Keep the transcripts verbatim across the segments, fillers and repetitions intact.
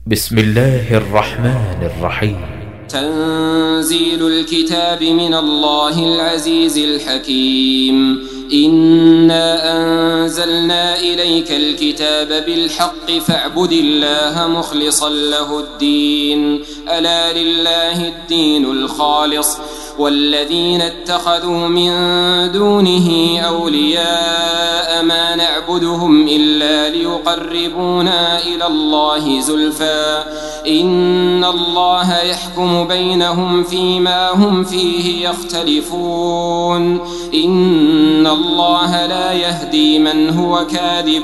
بسم الله الرحمن الرحيم. تنزيل الكتاب من الله العزيز الحكيم. إنا أنزلنا إليك الكتاب بالحق فاعبد الله مخلصا له الدين، ألا لله الدين الخالص، والذين اتخذوا من دونه أولياء ما نعبدهم إلا ليقربونا إلى الله زلفى إن الله يحكم بينهم فيما هم فيه يختلفون، إن الله لا يهدي من هو كاذب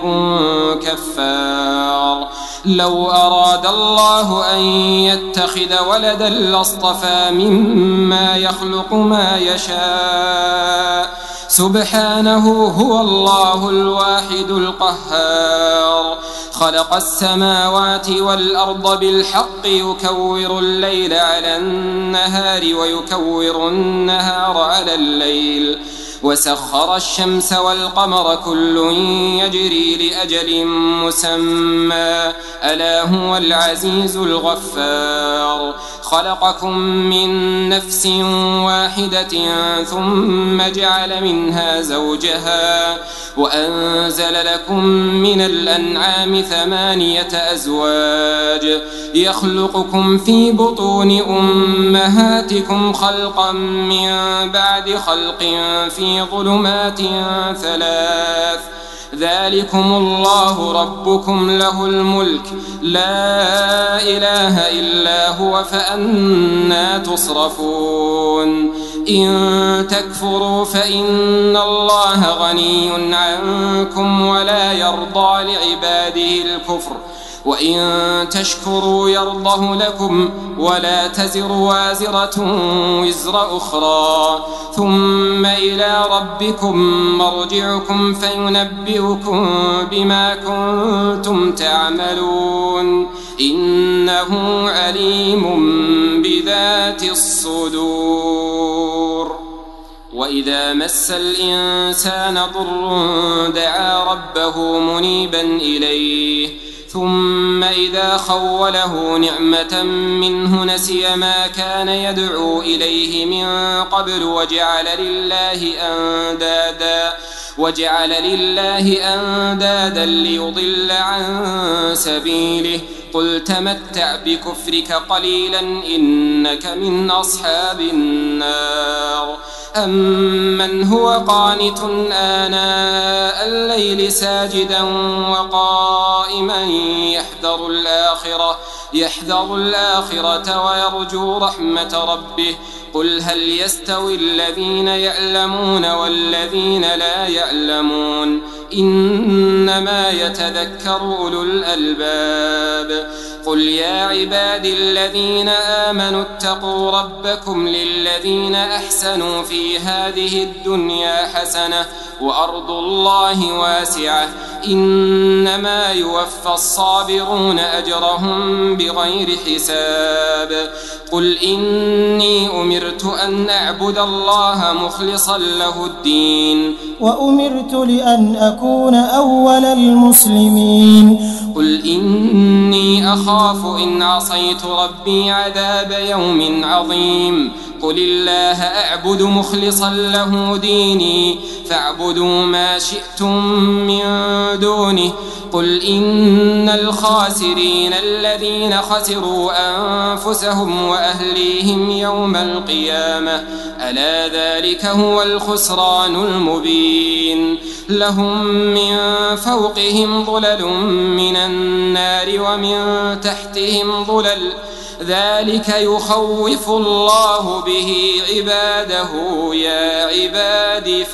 كفار. لو أراد الله أن يتخذ ولدا لاصطفى مما يخلق ما يشاء، سبحانه هو الله الواحد القهار. خلق السماوات والأرض بالحق يكور الليل على النهار ويكور النهار على الليل، وسخر الشمس والقمر كل يجري لأجل مسمى، ألا هو العزيز الغفار. خلقكم من نفس واحدة ثم جعل منها زوجها وأنزل لكم من الأنعام ثمانية أزواج يخلقكم في بطون أمهاتكم خلقا من بعد خلق في ظلمات ثلاث، ذلكم الله ربكم له الملك لا إله إلا هو فأنى تصرفون. إن تكفروا فإن الله غني عنكم ولا يرضى لعباده الكفر، وإن تشكروا يرضه لكم ولا تزر وازرة وزر أخرى، ثم إلى ربكم مرجعكم فينبئكم بما كنتم تعملون، إنه عليم بذات الصدور. وإذا مس الإنسان ضر دعا ربه منيبا إليه، ثم إذا خوله نعمة منه نسي ما كان يدعو إليه من قبل وجعل لله أندادا وجعل لله أندادا ليضل عن سبيله، قل تمتع بكفرك قليلا إنك من أصحاب النار. أمن هو قانت آناء الليل ساجدا وقائما يحذر الآخرة يحذر الآخرة ويرجو رحمة ربه، قل هل يستوي الذين يعلمون والذين لا يعلمون، إنما يتذكر أولو الألباب. قل يا عبادي الذين آمنوا اتقوا ربكم للذين أحسنوا في هذه الدنيا حسنة وأرض الله واسعة، إنما يوفى الصابرون أجرهم بغير حساب. قل إني أمرت أن أعبد الله مخلصا له الدين، وأمرت لأن أكون أول المسلمين. قل إني أخاف إن عصيت ربي عذاب يوم عظيم. قل الله أعبد مخلصا له ديني فاعبدوا ما شئتم من دونه. قل إن الخاسرين الذين خسروا أنفسهم وأهليهم يوم القيامة، ألا ذلك هو الخسران المبين. لهم من فوقهم ظلل من النار ومن تحتهم ظلل، ذلك يخوف الله به عباده، يا عباد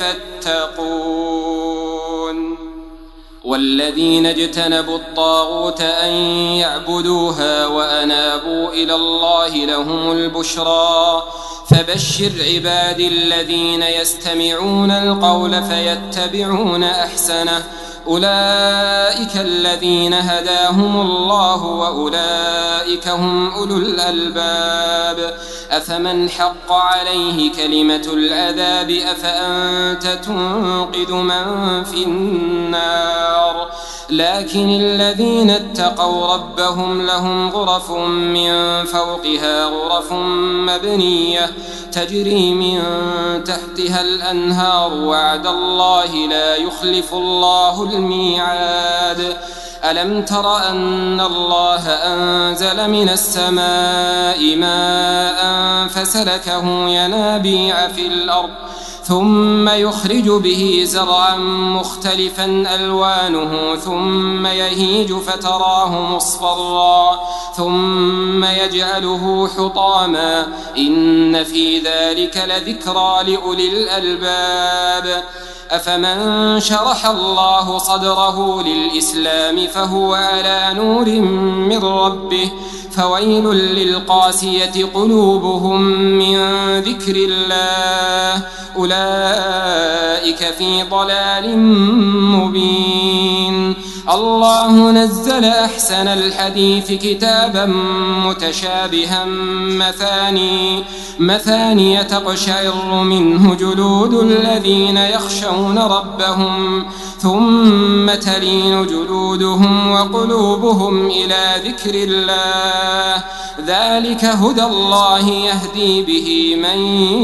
فاتقون. والذين اجتنبوا الطاغوت أن يعبدوها وأنابوا إلى الله لهم البشرى، فبشر عبادي الذين يستمعون القول فيتبعون أحسنه، أولئك الذين هداهم الله وأولئك هم أولو الألباب. أفمن حق عليه كلمة العذاب أفأنت تنقذ من في النار، لكن الذين اتقوا ربهم لهم غرف من فوقها غرف مبنية تجري من تحتها الأنهار وعد الله لا يخلف الله الميعاد. ألم تر أن الله أنزل من السماء ماء فسلكه ينابيع في الأرض ثم يخرج به زرعا مختلفا ألوانه ثم يهيج فتراه مصفرا ثم يجعله حطاما إن في ذلك لذكرى لأولي الألباب. أفمن شرح الله صدره للإسلام فهو على نور من ربه فويل للقاسية قلوبهم من ذكر الله أولئك في ضلال مبين. الله نزل أحسن الحديث كتابا متشابها مثاني مثاني تقشعر منه جلود الذين يخشون ربهم ثم تلين جلودهم وقلوبهم إلى ذكر الله ذلك هدى الله يهدي به من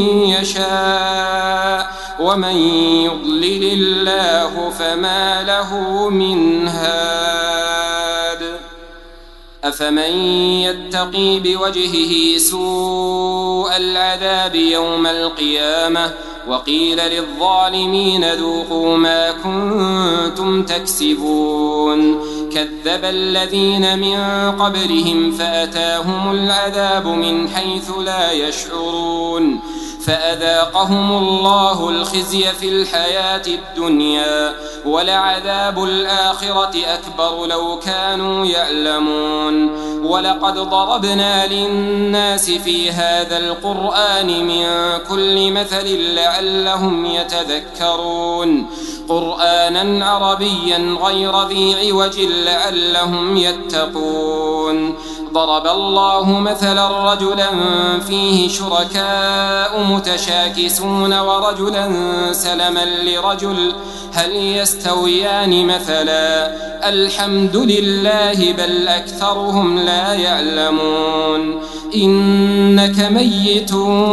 يشاء ومن يضلل الله فما له من هاد. أفمن يتقي بوجهه سوء العذاب يوم القيامة وقيل للظالمين ذوقوا ما كنتم تكسبون كذب الذين من قبلهم فأتاهم العذاب من حيث لا يشعرون فأذاقهم الله الخزي في الحياة الدنيا ولعذاب الآخرة أكبر لو كانوا يعلمون. ولقد ضربنا للناس في هذا القرآن من كل مثل لعلهم يتذكرون قرآنا عربيا غير ذي عوج لعلهم يتقون. ضرب الله مثلا رجلا فيه شركاء متشاكسون ورجلا سلما لرجل هل يستويان مثلا الحمد لله بل أكثرهم لا يعلمون. إنك ميت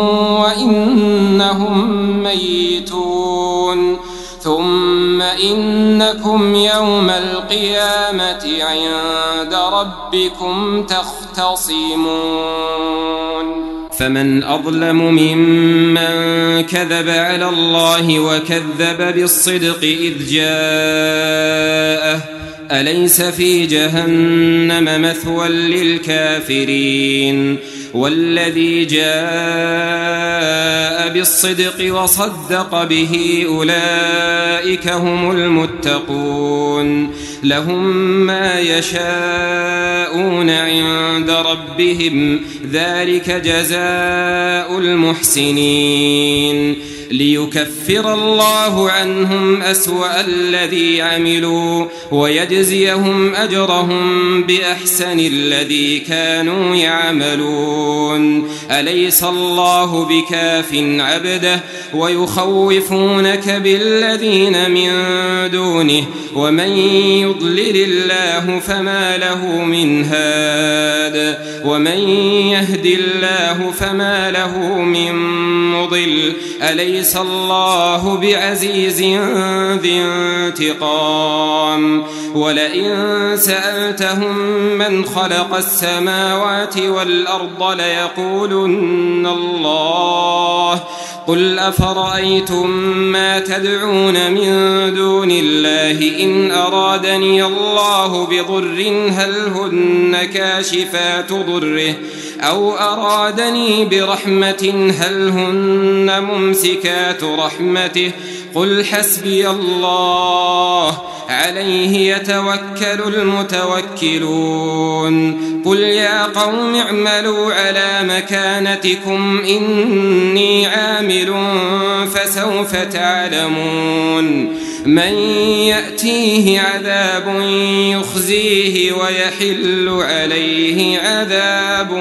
وإنهم ميتون ثم إنكم يوم القيامة عند ربكم تختصمون. فمن أظلم ممن كذب على الله وكذب بالصدق إذ جاءه أليس في جهنم مثوى للكافرين والذي جاء بالصدق وصدق به أولئك هم المتقون لهم ما يشاءون عند ربهم ذلك جزاء المحسنين ليكفر الله عنهم أسوأ الذي عملوا ويجزيهم أجرهم بأحسن الذي كانوا يعملون. أليس الله بكاف عبده ويخوفونك بالذين من دونه ومن يضلل الله فما له من هاد ومن يهد الله فما له من مضل. أليس الله بعزيز ذي انتقام. ولئن سألتهم من خلق السماوات والأرض ليقولن الله قل أفرأيتم ما تدعون من دون الله إن أرادني الله بضر هل هن كاشفات ضره أو أرادني برحمة هل هن ممسكات رحمته قل حسبي الله عليه يتوكل المتوكلون. قل يا قوم اعملوا على مكانتكم إني عامل فسوف تعلمون من يأتيه عذاب يخزيه ويحل عليه عذاب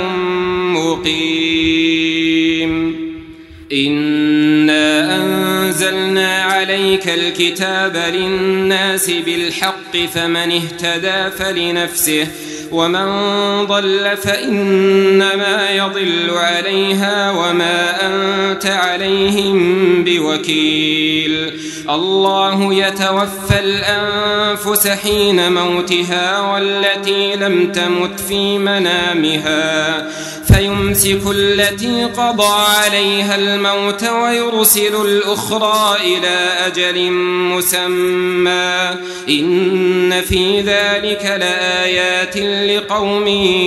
مقيم. إنا أنزلنا عليك عليك الكتاب للناس بالحق فمن اهتدى فلنفسه ومن ضل فإنما يضل عليها وما أنت عليهم بوكيل. الله يتوفى الأنفس حين موتها والتي لم تمت في منامها فيمسك التي قضى عليها الموت ويرسل الأخرى إلى أجل مسمى إن في ذلك لآيات لقوم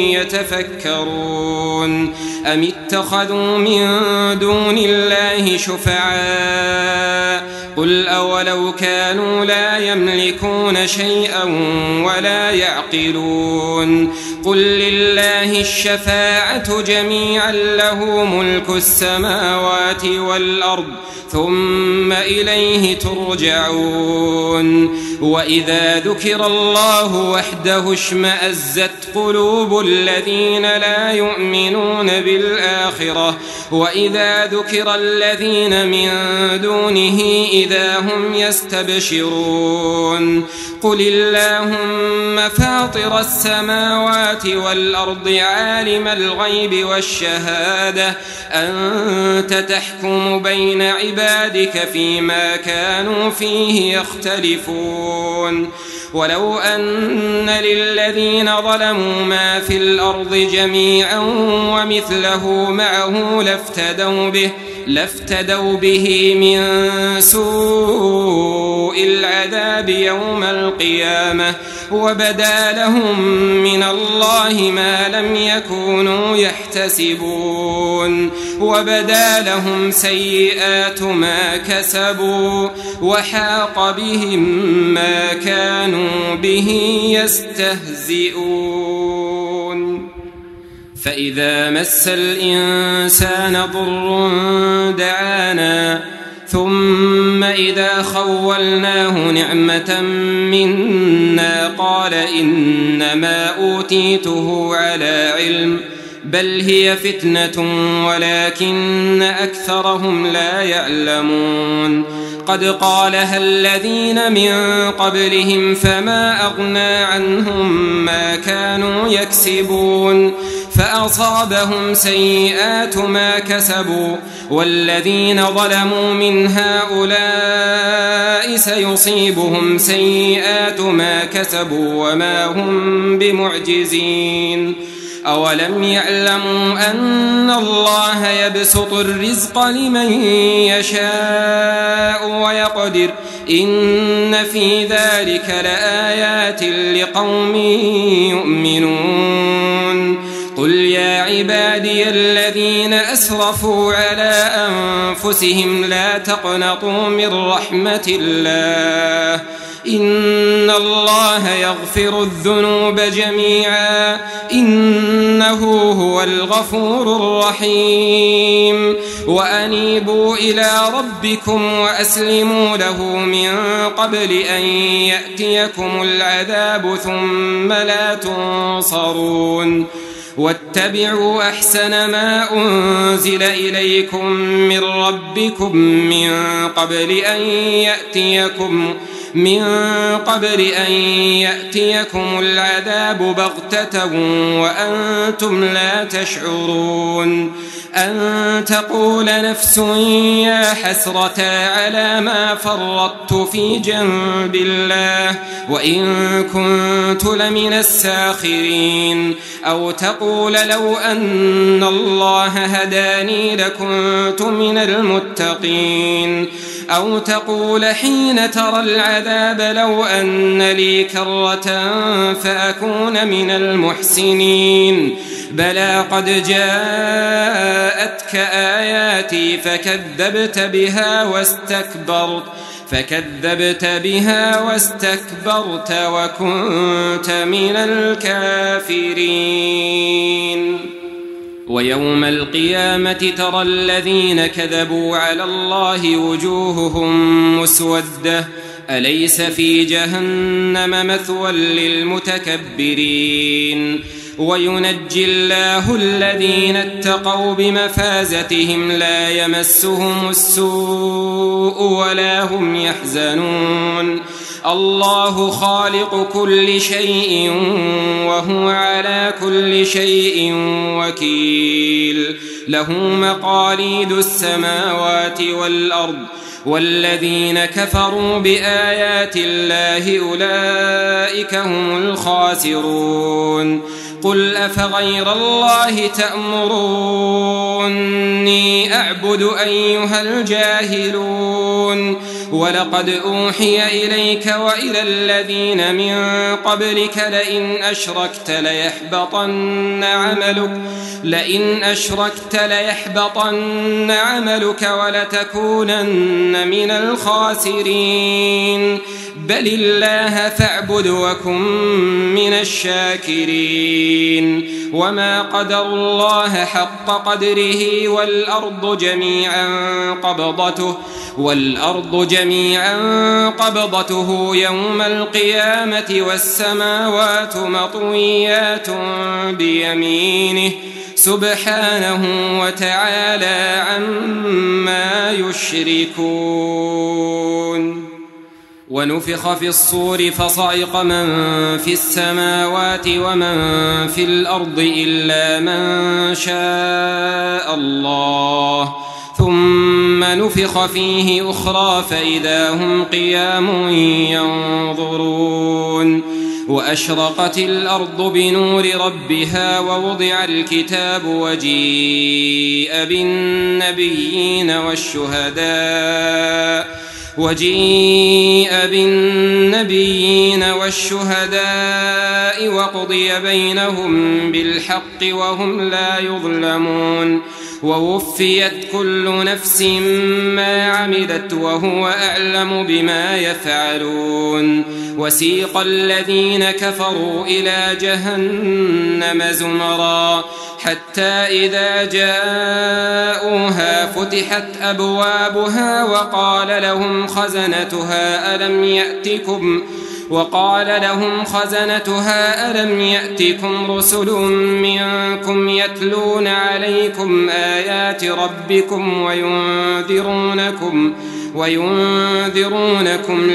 يتفكرون. أم اتخذوا من دون الله شفعاء قل أولو كانوا لا يملكون شيئا ولا يعقلون قل لله الشفاعة جميعا له ملك السماوات والأرض ثم إليه ترجعون. وإذا ذكر الله وحده اشمأزت قلوب الذين لا يؤمنون بالآخرة وإذا ذكر الذين من دونه إذا هم يستبشرون. قل اللهم فاطر السماوات والأرض عالم الغيب والشهادة أنت تحكم بين عبادك فيما كانوا فيه يختلفون. ولو أن للذين ظلموا ما في الأرض جميعا ومثله معه لافتدوا به لافتدوا به من سوء العذاب يوم القيامة وبدا لهم من الله ما لم يكونوا يحتسبون وبدا لهم سيئات ما كسبوا وحاق بهم ما كانوا به يستهزئون. فإذا مس الإنسان ضر دعانا ثم إذا خولناه نعمة منا قال إنما أوتيته على علم بل هي فتنة ولكن أكثرهم لا يعلمون. قد قالها الذين من قبلهم فما أغنى عنهم ما كانوا يكسبون فأصابهم سيئات ما كسبوا والذين ظلموا من هؤلاء سيصيبهم سيئات ما كسبوا وما هم بمعجزين. أولم يعلموا أن الله يبسط الرزق لمن يشاء ويقدر إن في ذلك لآيات لقوم يؤمنون. قل يا عبادي الذين أسرفوا على أنفسهم لا تقنطوا من رحمة الله إن الله يغفر الذنوب جميعا إنه هو الغفور الرحيم. وأنيبوا إلى ربكم وأسلموا له من قبل أن يأتيكم العذاب ثم لا تنصرون. واتبعوا أحسن ما أنزل إليكم من ربكم من قبل أن يأتيكم من قبل أن يأتيكم العذاب بغتة وأنتم لا تشعرون. أن تقول نفس يا حسرة على ما فرطت في جنب الله وإن كنت لمن الساخرين. أو تقول لو أن الله هداني لكنت من المتقين. أو تقول حين ترى العذاب لو أن لي كرة فأكون من المحسنين. بلى قد جاءتك آياتي فكذبت بها واستكبرت فكذبت بها واستكبرت وكنت من الكافرين. ويوم القيامة ترى الذين كذبوا على الله وجوههم مسودة أليس في جهنم مثوى للمتكبرين. وينجي الله الذين اتقوا بمفازتهم لا يمسهم السوء ولا هم يحزنون الله خالق كل شيء وهو على كل شيء وكيل له مقاليد السماوات والأرض والذين كفروا بآيات الله أولئك هم الخاسرون قل أفغير الله تأمروني أعبد أيها الجاهلون ولقد أوحي إليك وإلى الذين من قبلك لئن أشركت ليحبطن عملك لئن أشركت ليحبطن عملك ولتكونن من الخاسرين بل الله فاعبد وكن من الشاكرين وما قدروا الله حق قدره والأرض جميعا قبضته والأرض جميعا قبضته يوم القيامة والسماوات مطويات بيمينه سبحانه وتعالى عما يشركون ونفخ في الصور فصعق من في السماوات ومن في الأرض إلا من شاء الله ثم نفخ فيه أخرى فإذا هم قيام ينظرون وأشرقت الأرض بنور ربها ووضع الكتاب وجيء بالنبيين والشهداء وجيء بالنبيين والشهداء وقضي بينهم بالحق وهم لا يظلمون ووفيت كل نفس ما عملت وهو أعلم بما يفعلون وسيق الذين كفروا إلى جهنم زمرا حتى إذا جاءوها فتحت أبوابها وقال لهم خزنتها ألم يأتكم وقال لهم خزنتها ألم يأتكم رسل منكم يتلون عليكم آيات ربكم وينذرونكم وينذرونكم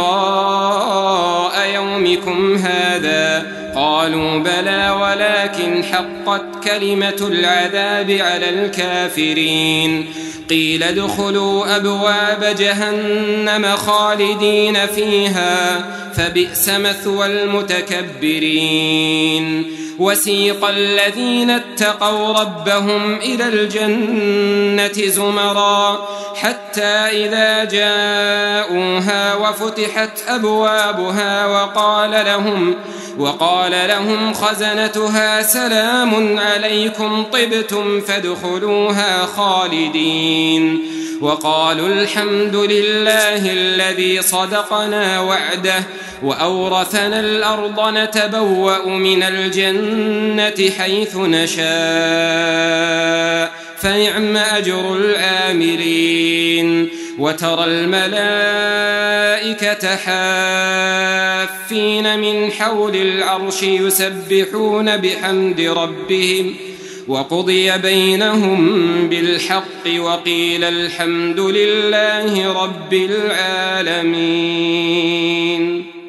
لقاء يومكم هذا قالوا بلى ولكن حقت كلمة العذاب على الكافرين قيل ادخلوا أبواب جهنم خالدين فيها فبئس مثوى المتكبرين وسيق الذين اتقوا ربهم إلى الجنة زمرا حتى إذا جاءوها وفتحت أبوابها وقال لهم وقال لهم خزنتها سلام عليكم طبتم فادخلوها خالدين وقالوا الحمد لله الذي صدقنا وعده وأورثنا الأرض نتبوأ من الجنة حيث نشاء فنعم أجر العاملين وترى الملائكة حافين من حول العرش يسبحون بحمد ربهم وقضي بينهم بالحق وقيل الحمد لله رب العالمين.